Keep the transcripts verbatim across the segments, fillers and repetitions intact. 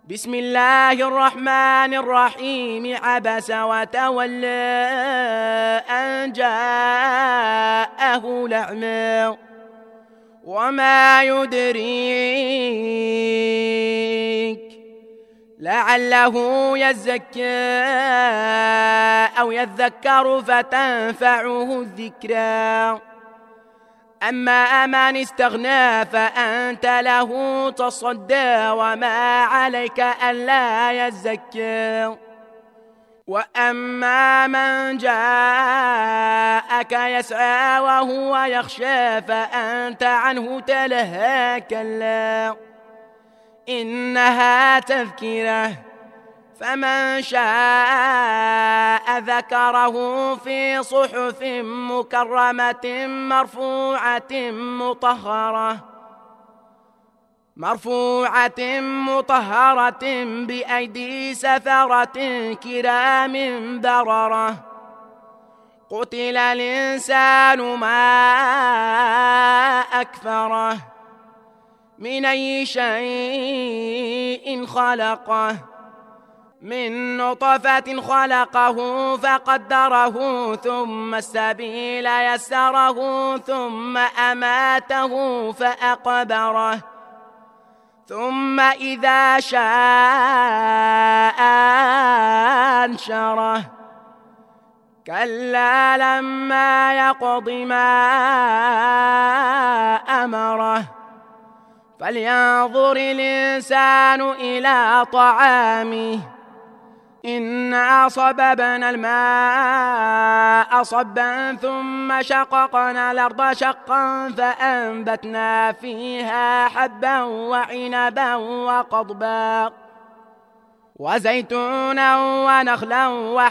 بسم الله الرحمن الرحيم. عبس وتولى أن جاءه الأعمى وما يدريك لعله يزكى أو يذكر فتنفعه الذكرى. أما من استغنى فأنت له تصدى وما عليك ألا يزكى. وأما من جاءك يسعى وهو يخشى فأنت عنه تلهى كلا إنها تذكرة فمن شاء ذكره في صحف مكرمة مرفوعة مطهرة مرفوعة مطهرة بأيدي سفرة كرام بررة. قتل الإنسان ما أكفره من أي شيء خلقه من نطفة خلقه فقدره ثم السبيل يسره ثم أماته فأقبره ثم إذا شاء أنشره. كلا لما يقض ما أمره فلينظر الإنسان إلى طعامه إنا صببنا الماء صبا ثم شققنا الأرض شقا فأنبتنا فيها حبا وعنبا وقضبا وزيتونا ونخلا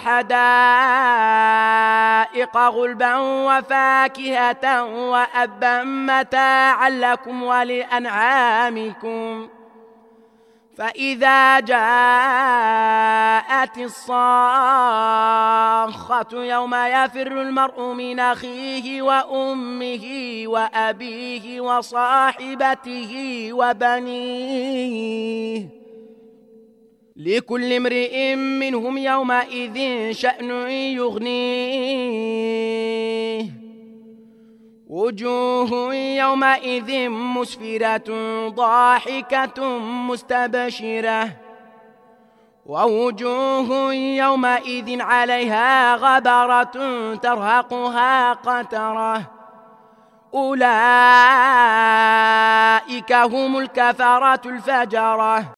وحدائق غلبا وفاكهة وأبا متاعا لكم ولأنعامكم. فإذا جاءت الصاخة يوم يفر المرء من أخيه وأمه وأبيه وصاحبته وبنيه لكل امرئ منهم يومئذ شأن يغنيه. وجوه يومئذ مسفرة ضاحكة مستبشرة ووجوه يومئذ عليها غبرة ترهقها قترة. أولئك هم الكفرة الفجرة.